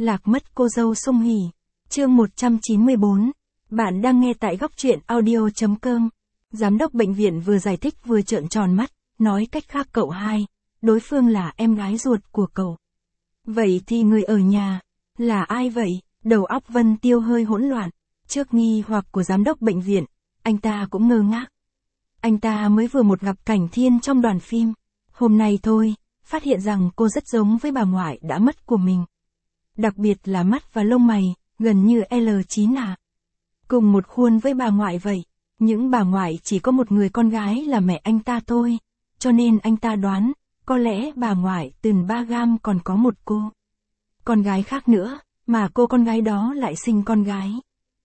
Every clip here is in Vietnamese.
Lạc mất cô dâu Song Hỷ. Chương 194. Bạn đang nghe tại góc truyện audio.com. Giám đốc bệnh viện vừa giải thích vừa trợn tròn mắt, nói cách khác cậu hai, đối phương là em gái ruột của cậu. Vậy thì người ở nhà, là ai vậy? Đầu óc Vân Tiêu hơi hỗn loạn, trước nghi hoặc của giám đốc bệnh viện, anh ta cũng ngơ ngác. Anh ta mới vừa một gặp Cảnh Thiên trong đoàn phim, hôm nay thôi, phát hiện rằng cô rất giống với bà ngoại đã mất của mình. Đặc biệt là mắt và lông mày, gần như L9 à. Cùng một khuôn với bà ngoại vậy, những bà ngoại chỉ có một người con gái là mẹ anh ta thôi, cho nên anh ta đoán, có lẽ bà ngoại Tần Ba Gam còn có một cô con gái khác nữa, mà cô con gái đó lại sinh con gái.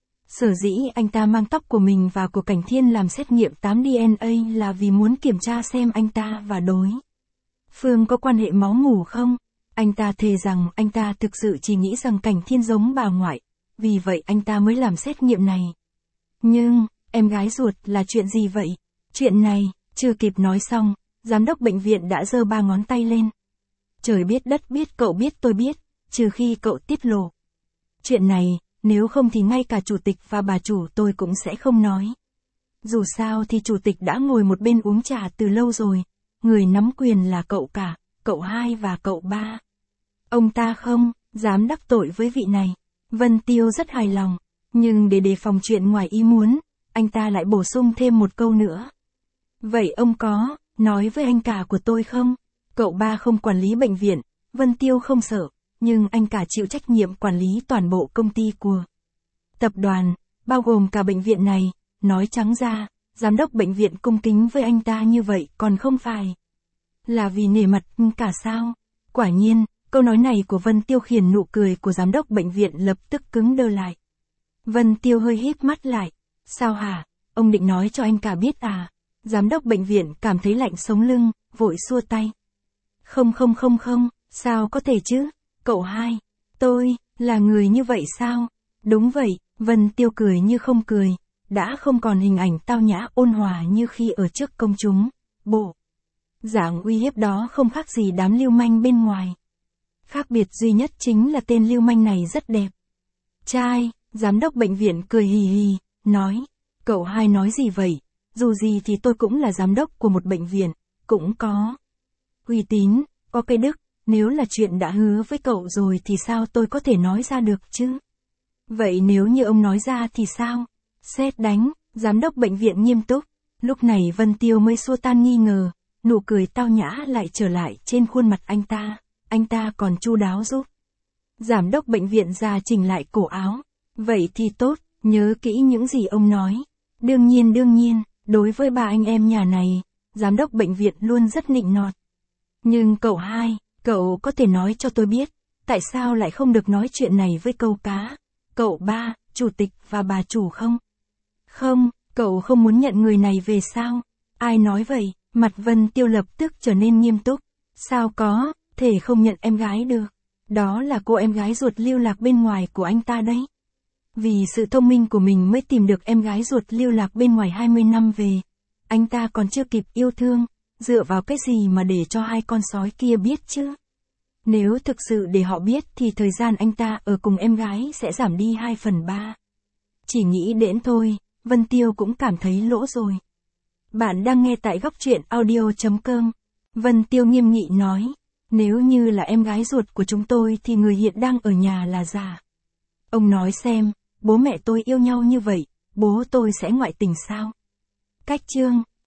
Sở dĩ anh ta mang tóc của mình và của Cảnh Thiên làm xét nghiệm 8 DNA là vì muốn kiểm tra xem anh ta và đối phương có quan hệ máu mủ không. Anh ta thề rằng anh ta thực sự chỉ nghĩ rằng Cảnh Thiên giống bà ngoại, vì vậy anh ta mới làm xét nghiệm này. Nhưng, em gái ruột là chuyện gì vậy? Chuyện này, chưa kịp nói xong, giám đốc bệnh viện đã giơ 3 ngón tay lên. Trời biết đất biết cậu biết tôi biết, trừ khi cậu tiết lộ chuyện này, nếu không thì ngay cả chủ tịch và bà chủ tôi cũng sẽ không nói. Dù sao thì chủ tịch đã ngồi một bên uống trà từ lâu rồi, người nắm quyền là cậu cả, cậu hai và cậu ba. Ông ta không dám đắc tội với vị này. Vân Tiêu rất hài lòng, nhưng để đề phòng chuyện ngoài ý muốn, anh ta lại bổ sung thêm một câu nữa. Vậy ông có nói với anh cả của tôi không? Cậu ba không quản lý bệnh viện, Vân Tiêu không sợ, nhưng anh cả chịu trách nhiệm quản lý toàn bộ công ty của tập đoàn, bao gồm cả bệnh viện này. Nói trắng ra, giám đốc bệnh viện cung kính với anh ta như vậy còn không phải là vì nể mặt cả sao? Quả nhiên, câu nói này của Vân Tiêu khiến nụ cười của giám đốc bệnh viện lập tức cứng đơ lại. Vân Tiêu hơi híp mắt lại. Sao hả? Ông định nói cho anh cả biết à? Giám đốc bệnh viện cảm thấy lạnh sống lưng, vội xua tay. Không, sao có thể chứ? Cậu hai, tôi, là người như vậy sao? Đúng vậy, Vân Tiêu cười như không cười, đã không còn hình ảnh tao nhã ôn hòa như khi ở trước công chúng. Bộ dạng uy hiếp đó không khác gì đám lưu manh bên ngoài. Khác biệt duy nhất chính là tên lưu manh này rất đẹp trai. Giám đốc bệnh viện cười hì hì, nói, cậu hai nói gì vậy? Dù gì thì tôi cũng là giám đốc của một bệnh viện, cũng có uy tín, có cái đức, nếu là chuyện đã hứa với cậu rồi thì sao tôi có thể nói ra được chứ? Vậy nếu như ông nói ra thì sao? Sét đánh, giám đốc bệnh viện nghiêm túc. Lúc này Vân Tiêu mới xua tan nghi ngờ, nụ cười tao nhã lại trở lại trên khuôn mặt anh ta còn chu đáo giúp giám đốc bệnh viện già chỉnh lại cổ áo. Vậy thì tốt, nhớ kỹ những gì ông nói. Đương nhiên, đối với ba anh em nhà này, giám đốc bệnh viện luôn rất nịnh nọt. Nhưng cậu hai, cậu có thể nói cho tôi biết, tại sao lại không được nói chuyện này với cậu ba, chủ tịch và bà chủ không? Không, cậu không muốn nhận người này về sao? Ai nói vậy? Mặt Vân Tiêu lập tức trở nên nghiêm túc. Sao có thể không nhận em gái được? Đó là cô em gái ruột lưu lạc bên ngoài của anh ta đấy. Vì sự thông minh của mình mới tìm được em gái ruột lưu lạc bên ngoài 20 năm về. Anh ta còn chưa kịp yêu thương, dựa vào cái gì mà để cho hai con sói kia biết chứ? Nếu thực sự để họ biết thì thời gian anh ta ở cùng em gái sẽ giảm đi 2/3. Chỉ nghĩ đến thôi, Vân Tiêu cũng cảm thấy lỗ rồi. Bạn đang nghe tại góc truyện audio.com. Vân Tiêu nghiêm nghị nói, nếu như là em gái ruột của chúng tôi thì người hiện đang ở nhà là già. Ông nói xem, bố mẹ tôi yêu nhau như vậy, bố tôi sẽ ngoại tình sao? Cách chương,